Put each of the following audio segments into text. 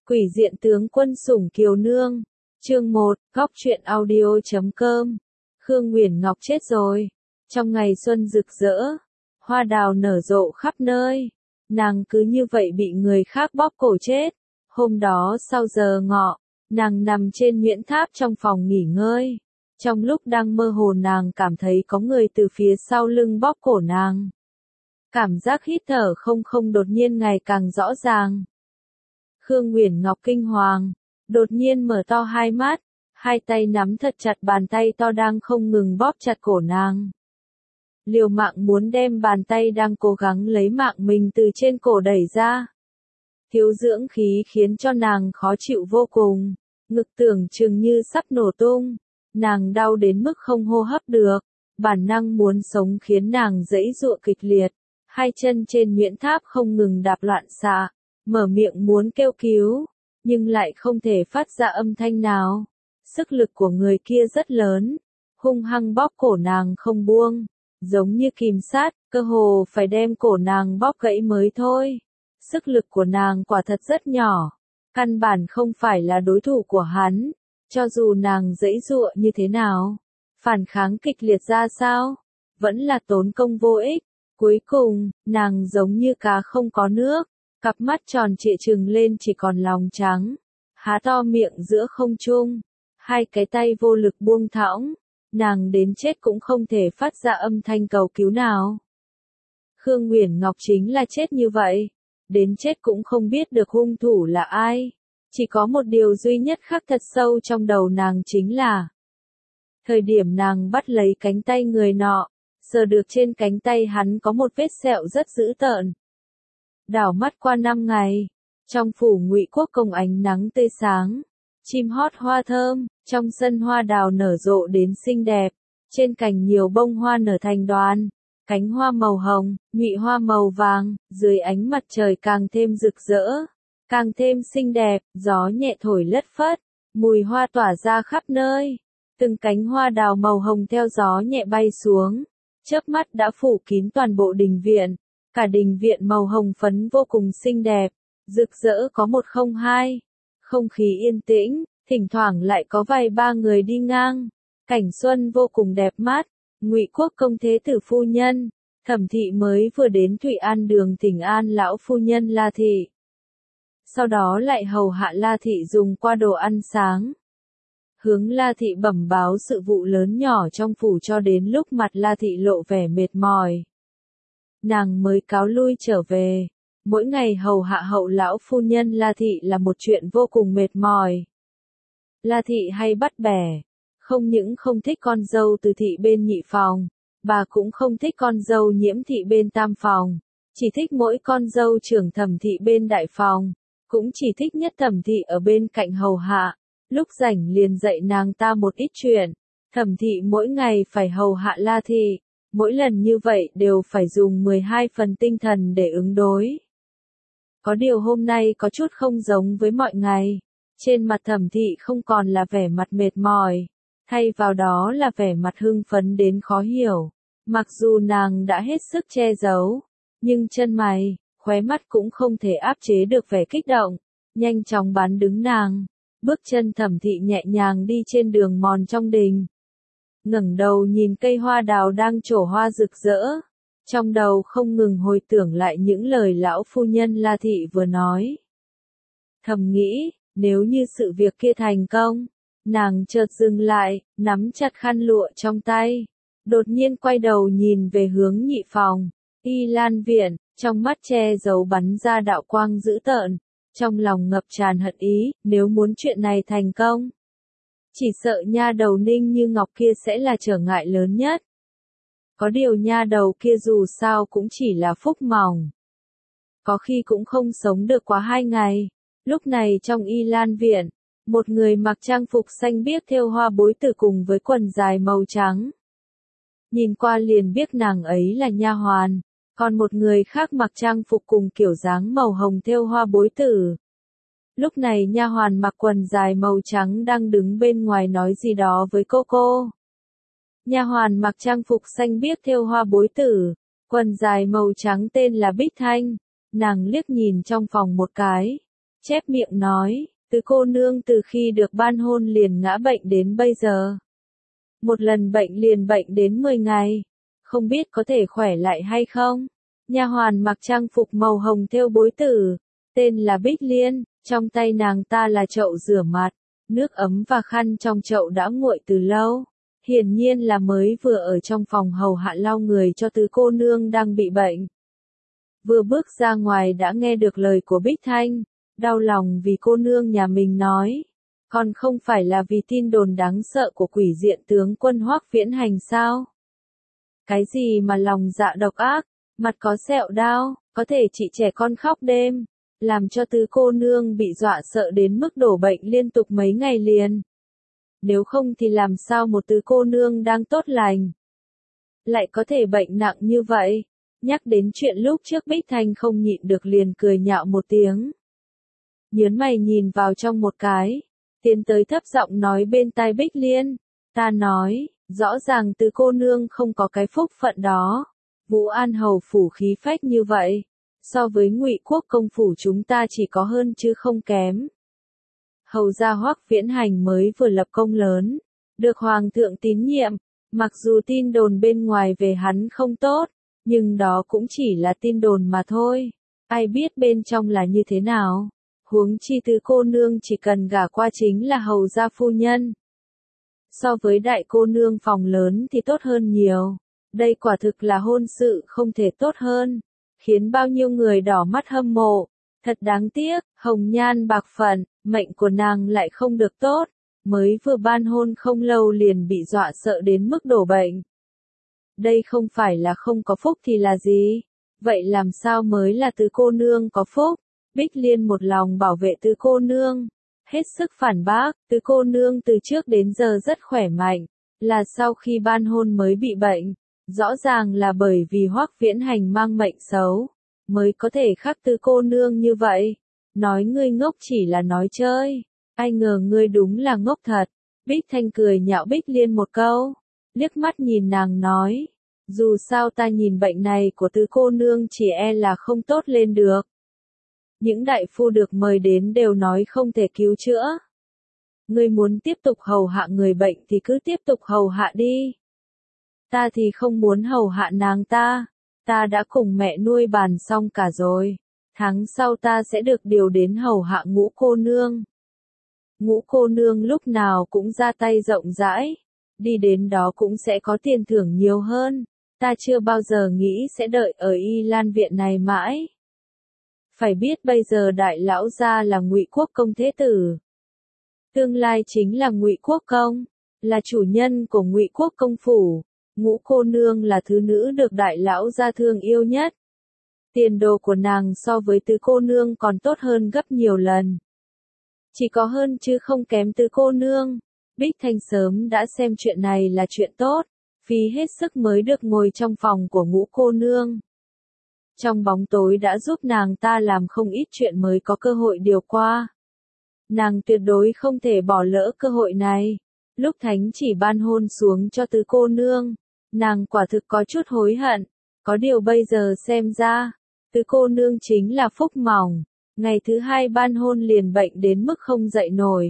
Quỷ diện tướng quân sủng kiều nương. Chương 1, góc truyện audio.com. Khương Uyển Ngọc chết rồi. Trong ngày xuân rực rỡ, hoa đào nở rộ khắp nơi, nàng cứ như vậy bị người khác bóp cổ chết. Hôm đó sau giờ ngọ, nàng nằm trên nhuyễn tháp trong phòng nghỉ ngơi. Trong lúc đang mơ hồ nàng cảm thấy có người từ phía sau lưng bóp cổ nàng. Cảm giác hít thở không đột nhiên ngày càng rõ ràng. Khương Uyển Ngọc kinh hoàng, đột nhiên mở to hai mắt, hai tay nắm thật chặt bàn tay to đang không ngừng bóp chặt cổ nàng. Liều mạng muốn đem bàn tay đang cố gắng lấy mạng mình từ trên cổ đẩy ra. Thiếu dưỡng khí khiến cho nàng khó chịu vô cùng, ngực tưởng chừng như sắp nổ tung, nàng đau đến mức không hô hấp được, bản năng muốn sống khiến nàng giãy giụa kịch liệt, hai chân trên nhuyễn tháp không ngừng đạp loạn xạ, mở miệng muốn kêu cứu, nhưng lại không thể phát ra âm thanh nào. Sức lực của người kia rất lớn, hung hăng bóp cổ nàng không buông, giống như kìm sát, cơ hồ phải đem cổ nàng bóp gãy mới thôi. Sức lực của nàng quả thật rất nhỏ, căn bản không phải là đối thủ của hắn, cho dù nàng giãy giụa như thế nào, phản kháng kịch liệt ra sao, vẫn là tốn công vô ích. Cuối cùng, nàng giống như cá không có nước, cặp mắt tròn trịa trừng lên chỉ còn lòng trắng, há to miệng giữa không trung, hai cái tay vô lực buông thõng, nàng đến chết cũng không thể phát ra âm thanh cầu cứu nào. Khương Uyển Ngọc chính là chết như vậy, đến chết cũng không biết được hung thủ là ai, chỉ có một điều duy nhất khắc thật sâu trong đầu nàng chính là thời điểm nàng bắt lấy cánh tay người nọ, sờ được trên cánh tay hắn có một vết sẹo rất dữ tợn. Đảo mắt qua 5 ngày, trong phủ Ngụy Quốc Công ánh nắng tươi sáng, chim hót hoa thơm, trong sân hoa đào nở rộ đến xinh đẹp, trên cành nhiều bông hoa nở thành đoàn, cánh hoa màu hồng, nhụy hoa màu vàng, dưới ánh mặt trời càng thêm rực rỡ, càng thêm xinh đẹp, gió nhẹ thổi lất phất, mùi hoa tỏa ra khắp nơi, từng cánh hoa đào màu hồng theo gió nhẹ bay xuống, chớp mắt đã phủ kín toàn bộ đình viện. Cả đình viện màu hồng phấn vô cùng xinh đẹp, rực rỡ có một không hai, không khí yên tĩnh, thỉnh thoảng lại có vài ba người đi ngang, cảnh xuân vô cùng đẹp mắt. Ngụy Quốc Công thế tử phu nhân, Thẩm thị mới vừa đến Thụy An đường thỉnh an lão phu nhân La thị. Sau đó lại hầu hạ La thị dùng qua đồ ăn sáng. Hướng La thị bẩm báo sự vụ lớn nhỏ trong phủ cho đến lúc mặt La thị lộ vẻ mệt mỏi. Nàng mới cáo lui trở về, mỗi ngày hầu hạ hậu lão phu nhân La thị là một chuyện vô cùng mệt mỏi. La thị hay bắt bẻ, không những không thích con dâu Từ thị bên nhị phòng, bà cũng không thích con dâu Nhiễm thị bên tam phòng, chỉ thích mỗi con dâu trưởng Thẩm thị bên đại phòng, cũng chỉ thích nhất Thẩm thị ở bên cạnh hầu hạ, lúc rảnh liền dạy nàng ta một ít chuyện. Thẩm thị mỗi ngày phải hầu hạ La thị. Mỗi lần như vậy đều phải dùng 12 phần tinh thần để ứng đối. Có điều hôm nay có chút không giống với mọi ngày. Trên mặt Thẩm thị không còn là vẻ mặt mệt mỏi, thay vào đó là vẻ mặt hưng phấn đến khó hiểu. Mặc dù nàng đã hết sức che giấu, nhưng chân mày, khóe mắt cũng không thể áp chế được vẻ kích động. Nhanh chóng bán đứng nàng, bước chân Thẩm thị nhẹ nhàng đi trên đường mòn trong đình. Ngẩng đầu nhìn cây hoa đào đang trổ hoa rực rỡ, trong đầu không ngừng hồi tưởng lại những lời lão phu nhân La thị vừa nói. Thầm nghĩ, nếu như sự việc kia thành công, nàng chợt dừng lại, nắm chặt khăn lụa trong tay, đột nhiên quay đầu nhìn về hướng nhị phòng, Y Lan viện, trong mắt che giấu bắn ra đạo quang dữ tợn, trong lòng ngập tràn hận ý, nếu muốn chuyện này thành công. Chỉ sợ nha đầu Ninh Như Ngọc kia sẽ là trở ngại lớn nhất. Có điều nha đầu kia dù sao cũng chỉ là phúc mỏng. Có khi cũng không sống được quá 2 ngày. Lúc này trong Y Lan viện, một người mặc trang phục xanh biếc thêu hoa bối tử cùng với quần dài màu trắng. Nhìn qua liền biết nàng ấy là nha hoàn, còn một người khác mặc trang phục cùng kiểu dáng màu hồng thêu hoa bối tử. Lúc này nha hoàn mặc quần dài màu trắng đang đứng bên ngoài nói gì đó với cô. Nha hoàn mặc trang phục xanh biếc thêu hoa bối tử, quần dài màu trắng tên là Bích Thanh, nàng liếc nhìn trong phòng một cái, chép miệng nói, Tứ cô nương từ khi được ban hôn liền ngã bệnh đến bây giờ. Một lần bệnh liền bệnh đến 10 ngày, không biết có thể khỏe lại hay không. Nha hoàn mặc trang phục màu hồng thêu bối tử, tên là Bích Liên, trong tay nàng ta là chậu rửa mặt, nước ấm và khăn trong chậu đã nguội từ lâu. Hiển nhiên là mới vừa ở trong phòng hầu hạ lau người cho Tứ cô nương đang bị bệnh. Vừa bước ra ngoài đã nghe được lời của Bích Thanh, đau lòng vì cô nương nhà mình nói. Còn không phải là vì tin đồn đáng sợ của quỷ diện tướng quân Hoắc Viễn Hành sao? Cái gì mà lòng dạ độc ác, mặt có sẹo đao, có thể chị trẻ con khóc đêm, làm cho Tứ cô nương bị dọa sợ đến mức đổ bệnh liên tục mấy ngày liền. Nếu không thì làm sao một Tứ cô nương đang tốt lành lại có thể bệnh nặng như vậy? Nhắc đến chuyện lúc trước Bích Thanh không nhịn được liền cười nhạo một tiếng. Nhớn mày nhìn vào trong một cái, tiến tới thấp giọng nói bên tai Bích Liên, ta nói, rõ ràng Tứ cô nương không có cái phúc phận đó. Vũ An hầu phủ khí phách như vậy, so với Ngụy Quốc công phủ chúng ta chỉ có hơn chứ không kém. Hầu gia Hoắc Viễn Hành mới vừa lập công lớn, được hoàng thượng tín nhiệm, mặc dù tin đồn bên ngoài về hắn không tốt, nhưng đó cũng chỉ là tin đồn mà thôi, ai biết bên trong là như thế nào. Huống chi Tứ cô nương chỉ cần gả qua chính là hầu gia phu nhân. So với đại cô nương phòng lớn thì tốt hơn nhiều. Đây quả thực là hôn sự không thể tốt hơn, khiến bao nhiêu người đỏ mắt hâm mộ. Thật đáng tiếc, hồng nhan bạc phận, mệnh của nàng lại không được tốt, mới vừa ban hôn không lâu liền bị dọa sợ đến mức đổ bệnh. Đây không phải là không có phúc thì là gì? Vậy làm sao mới là Tứ cô nương có phúc? Bích Liên một lòng bảo vệ Tứ cô nương, hết sức phản bác, Tứ cô nương từ trước đến giờ rất khỏe mạnh, là sau khi ban hôn mới bị bệnh. Rõ ràng là bởi vì Hoắc Viễn Hành mang mệnh xấu, mới có thể khắc Tứ cô nương như vậy. Nói ngươi ngốc chỉ là nói chơi, ai ngờ ngươi đúng là ngốc thật. Bích Thanh cười nhạo Bích Liên một câu, liếc mắt nhìn nàng nói, dù sao ta nhìn bệnh này của Tứ cô nương chỉ e là không tốt lên được. Những đại phu được mời đến đều nói không thể cứu chữa. Ngươi muốn tiếp tục hầu hạ người bệnh thì cứ tiếp tục hầu hạ đi. Ta thì không muốn hầu hạ nàng ta đã cùng mẹ nuôi bàn xong cả rồi. Tháng sau ta sẽ được điều đến hầu hạ Ngũ cô nương. Ngũ cô nương lúc nào cũng ra tay rộng rãi, đi đến đó cũng sẽ có tiền thưởng nhiều hơn. Ta chưa bao giờ nghĩ sẽ đợi ở Y Lan viện này mãi. Phải biết bây giờ đại lão gia là Ngụy Quốc công thế tử, tương lai chính là Ngụy Quốc công, là chủ nhân của Ngụy Quốc công phủ. Ngũ cô nương là thứ nữ được đại lão gia thương yêu nhất. Tiền đồ của nàng so với Tứ cô nương còn tốt hơn gấp nhiều lần. Chỉ có hơn chứ không kém Tứ cô nương. Bích Thanh sớm đã xem chuyện này là chuyện tốt, phí hết sức mới được ngồi trong phòng của Ngũ cô nương. Trong bóng tối đã giúp nàng ta làm không ít chuyện mới có cơ hội điều qua. Nàng tuyệt đối không thể bỏ lỡ cơ hội này. Lúc thánh chỉ ban hôn xuống cho Tứ cô nương, nàng quả thực có chút hối hận. Có điều bây giờ xem ra, Tứ cô nương chính là phúc mỏng. Ngày thứ hai ban hôn liền bệnh đến mức không dậy nổi.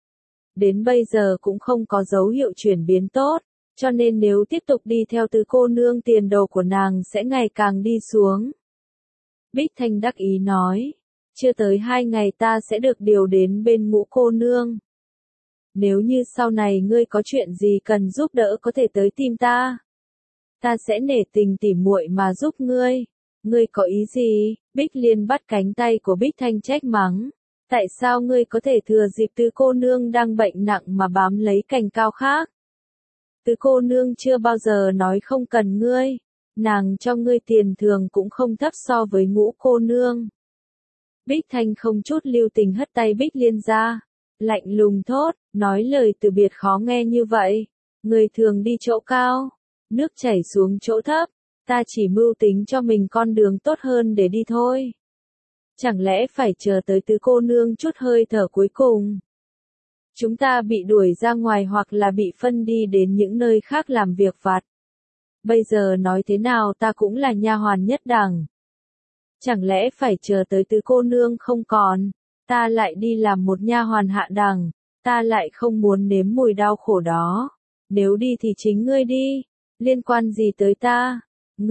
Đến bây giờ cũng không có dấu hiệu chuyển biến tốt, cho nên nếu tiếp tục đi theo Tứ cô nương tiền đồ của nàng sẽ ngày càng đi xuống. Bích Thanh đắc ý nói, chưa tới 2 ngày ta sẽ được điều đến bên Ngũ cô nương. Nếu như sau này ngươi có chuyện gì cần giúp đỡ có thể tới tìm ta. Ta sẽ nể tình tỉ muội mà giúp ngươi. Ngươi có ý gì? Bích Liên bắt cánh tay của Bích Thanh trách mắng. Tại sao ngươi có thể thừa dịp Tứ cô nương đang bệnh nặng mà bám lấy cành cao khác? Tứ cô nương chưa bao giờ nói không cần ngươi. Nàng cho ngươi tiền thường cũng không thấp so với Ngũ cô nương. Bích Thanh không chút lưu tình hất tay Bích Liên ra. Lạnh lùng thốt, nói lời từ biệt khó nghe như vậy. Người thường đi chỗ cao, nước chảy xuống chỗ thấp. Ta chỉ mưu tính cho mình con đường tốt hơn để đi thôi. Chẳng lẽ phải chờ tới Tứ cô nương chút hơi thở cuối cùng? Chúng ta bị đuổi ra ngoài hoặc là bị phân đi đến những nơi khác làm việc vặt. Bây giờ nói thế nào ta cũng là nha hoàn nhất đẳng. Chẳng lẽ phải chờ tới Tứ cô nương không còn, ta lại đi làm một nha hoàn hạ đẳng, ta lại không muốn nếm mùi đau khổ đó. Nếu đi thì chính ngươi đi, liên quan gì tới ta?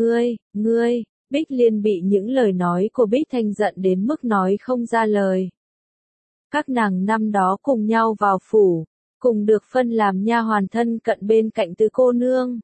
Ngươi, Bích Liên bị những lời nói của Bích Thanh giận đến mức nói không ra lời. Các nàng năm đó cùng nhau vào phủ, cùng được phân làm nha hoàn thân cận bên cạnh Tứ cô nương.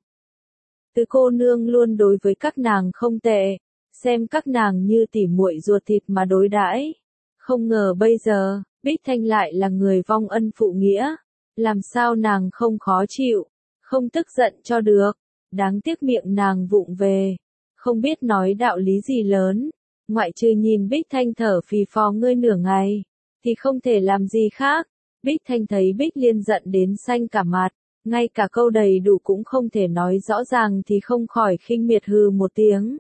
Tứ cô nương luôn đối với các nàng không tệ, xem các nàng như tỉ muội ruột thịt mà đối đãi. Không ngờ bây giờ, Bích Thanh lại là người vong ân phụ nghĩa, làm sao nàng không khó chịu, không tức giận cho được, đáng tiếc miệng nàng vụng về, không biết nói đạo lý gì lớn, ngoại trừ nhìn Bích Thanh thở phì phò ngươi nửa ngày, thì không thể làm gì khác. Bích Thanh thấy Bích Liên giận đến xanh cả mặt, ngay cả câu đầy đủ cũng không thể nói rõ ràng thì không khỏi khinh miệt hừ một tiếng.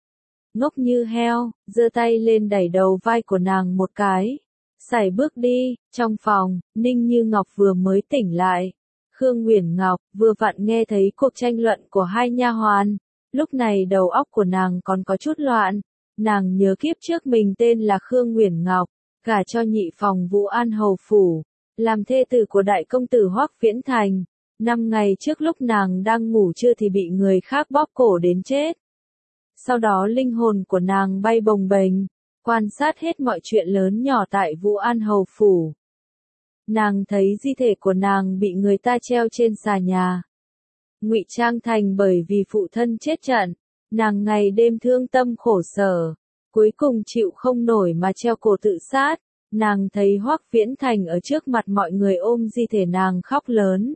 Ngốc như heo, giơ tay lên đẩy đầu vai của nàng một cái. Sải bước đi, trong phòng, Ninh Như Ngọc vừa mới tỉnh lại. Khương Uyển Ngọc vừa vặn nghe thấy cuộc tranh luận của hai nha hoàn. Lúc này đầu óc của nàng còn có chút loạn. Nàng nhớ kiếp trước mình tên là Khương Uyển Ngọc, gả cho nhị phòng Vũ An hầu phủ, làm thê tử của đại công tử Hoắc Viễn Thành. 5 ngày trước lúc nàng đang ngủ trưa thì bị người khác bóp cổ đến chết. Sau đó linh hồn của nàng bay bồng bềnh, quan sát hết mọi chuyện lớn nhỏ tại Vũ An hầu phủ. Nàng thấy di thể của nàng bị người ta treo trên xà nhà, ngụy trang thành bởi vì phụ thân chết trận, nàng ngày đêm thương tâm khổ sở, cuối cùng chịu không nổi mà treo cổ tự sát. Nàng thấy Hoắc Viễn Thành ở trước mặt mọi người ôm di thể nàng khóc lớn,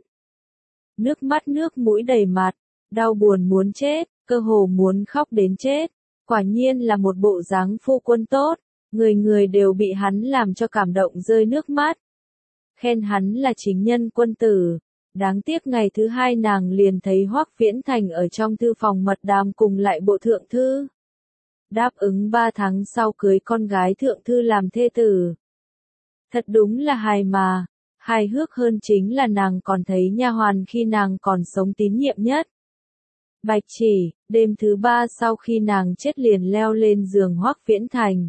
nước mắt nước mũi đầy mặt, đau buồn muốn chết, cơ hồ muốn khóc đến chết. Quả nhiên là một bộ dáng phu quân tốt, người người đều bị hắn làm cho cảm động rơi nước mắt. Khen hắn là chính nhân quân tử. Đáng tiếc ngày thứ hai nàng liền thấy Hoắc Viễn Thành ở trong thư phòng mật đàm cùng lại bộ thượng thư. Đáp ứng 3 tháng sau cưới con gái thượng thư làm thê tử. Thật đúng là hài mà. Hài hước hơn chính là nàng còn thấy nha hoàn khi nàng còn sống tín nhiệm nhất. Bạch Chỉ, đêm thứ 3 sau khi nàng chết liền leo lên giường Hoắc Viễn Thành.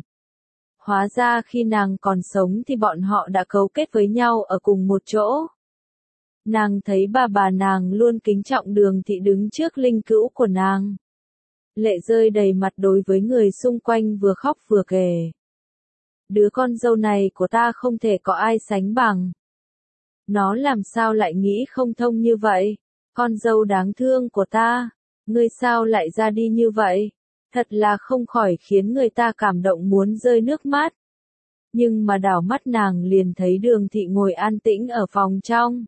Hóa ra khi nàng còn sống thì bọn họ đã cấu kết với nhau ở cùng một chỗ. Nàng thấy bà nàng luôn kính trọng Đường Thị đứng trước linh cữu của nàng. Lệ rơi đầy mặt đối với người xung quanh vừa khóc vừa kể. Đứa con dâu này của ta không thể có ai sánh bằng. Nó làm sao lại nghĩ không thông như vậy? Con dâu đáng thương của ta, ngươi sao lại ra đi như vậy? Thật là không khỏi khiến người ta cảm động muốn rơi nước mắt. Nhưng mà đảo mắt nàng liền thấy Đường Thị ngồi an tĩnh ở phòng trong.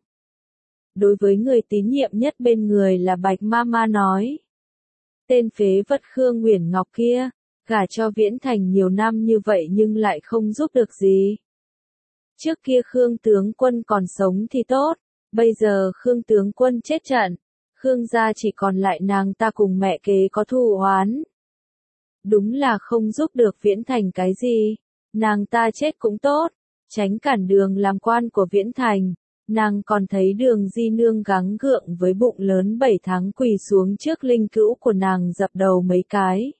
Đối với người tín nhiệm nhất bên người là Bạch Mama nói. Tên phế vật Khương Uyển Ngọc kia, gả cho Viễn Thành nhiều năm như vậy nhưng lại không giúp được gì. Trước kia Khương tướng quân còn sống thì tốt, bây giờ Khương tướng quân chết trận, Khương gia chỉ còn lại nàng ta cùng mẹ kế có thù oán. Đúng là không giúp được Viễn Thành cái gì, nàng ta chết cũng tốt, tránh cản đường làm quan của Viễn Thành. Nàng còn thấy Đường Di Nương gắng gượng với bụng lớn 7 tháng quỳ xuống trước linh cữu của nàng dập đầu mấy cái.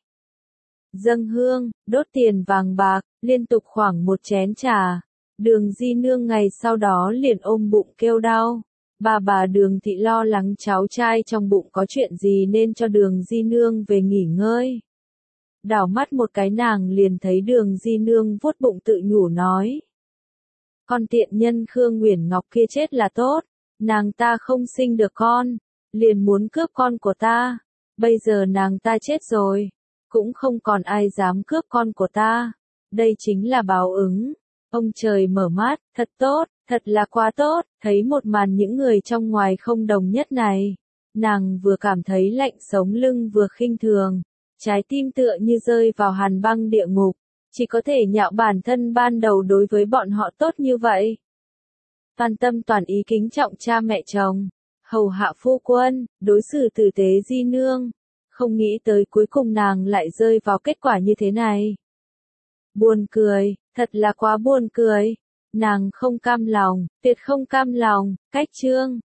Dâng hương, đốt tiền vàng bạc, liên tục khoảng 1 chén trà. Đường Di Nương ngày sau đó liền ôm bụng kêu đau. Bà Đường Thị lo lắng cháu trai trong bụng có chuyện gì nên cho Đường Di Nương về nghỉ ngơi. Đảo mắt một cái nàng liền thấy Đường Di Nương vuốt bụng tự nhủ nói. Con tiện nhân Khương Uyển Ngọc kia chết là tốt, nàng ta không sinh được con, liền muốn cướp con của ta, bây giờ nàng ta chết rồi, cũng không còn ai dám cướp con của ta, đây chính là báo ứng. Ông trời mở mắt, thật tốt, thật là quá tốt, thấy một màn những người trong ngoài không đồng nhất này, nàng vừa cảm thấy lạnh sống lưng vừa khinh thường, trái tim tựa như rơi vào hàn băng địa ngục. Chỉ có thể nhạo bản thân ban đầu đối với bọn họ tốt như vậy. Toàn tâm toàn ý kính trọng cha mẹ chồng, hầu hạ phu quân, đối xử tử tế Di Nương. Không nghĩ tới cuối cùng nàng lại rơi vào kết quả như thế này. Buồn cười, thật là quá buồn cười. Nàng không cam lòng, tuyệt không cam lòng, cách chương.